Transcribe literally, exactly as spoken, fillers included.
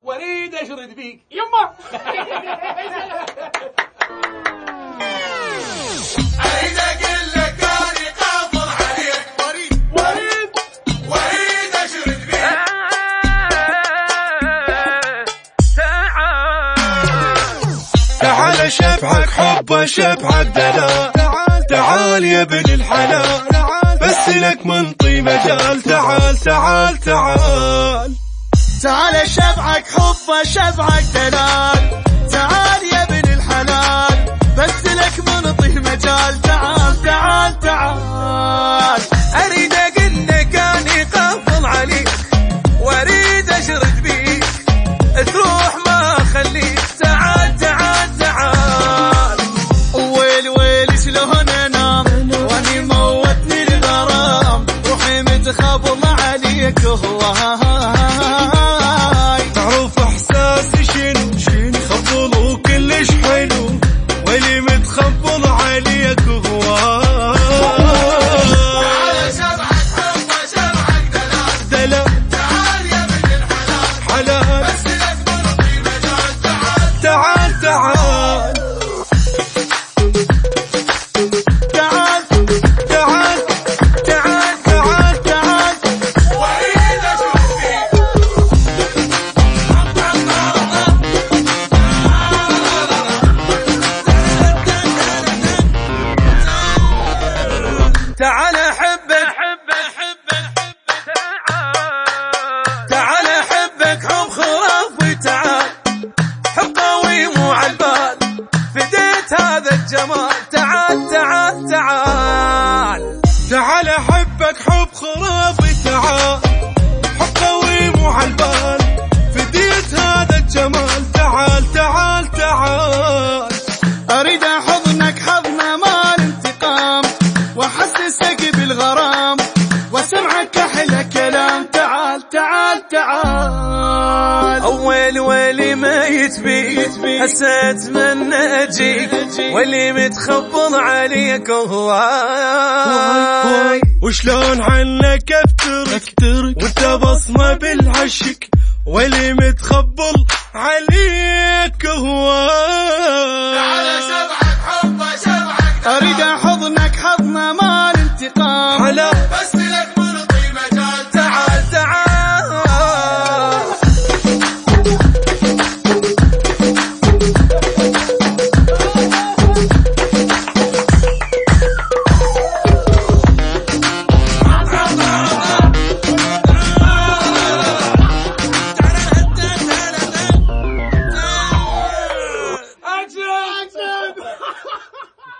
واريد اشرد بيك يما. اريد اقول لك اني قابض عليك، وريد وريد وريد اشرد بيك. تعال شبعك حب شبعك دلال، تعال يا ابن الحلال، بس لك منطي مجال. تعال تعال تعال تعال شبعك حب شبعك دلال، تعال يا ابن الحلال، بس لك منطي مجال. تعال تعال تعال اريد اقول لك اني قابض عليك، واريد اشرد بيك، تروح ما خليك. تعال تعال تعال ويل ويل شلون انام واني موتني الغرام، روحي متخبل عليك هواي. تعرف احساسي شنو شنو خبل وكلش حلو، واللي متخبل عليك هواي. تعال شبعك حب شبعك دلال، دلال تعال يا ابن الحلال، حلال، بس لك منطي مجال. تعال تعال تعال تعال تعال تعال تعال تعال واريد اشرد بيك. تعال احبك تعال احبك حب خرافي. تعال حب قوي مو عالبال، فديت هذا الجمال. تعال تعال تعال تعال احبك حب خرافي. تعال حب قوي مو عالبال، فديت هذا الجمال. تعال تعال تعال اريد احضنك حضن مال انتقام، واحسسك بالغرام، واسمعك احلى كلام. تعال تعال تعال اول ولي ما يتبي حسيت من اجيك، واللي متخبل عليك هواي. وشلون عنك افترك وانت بصمة بالعشق، واللي متخبل عليك هواي.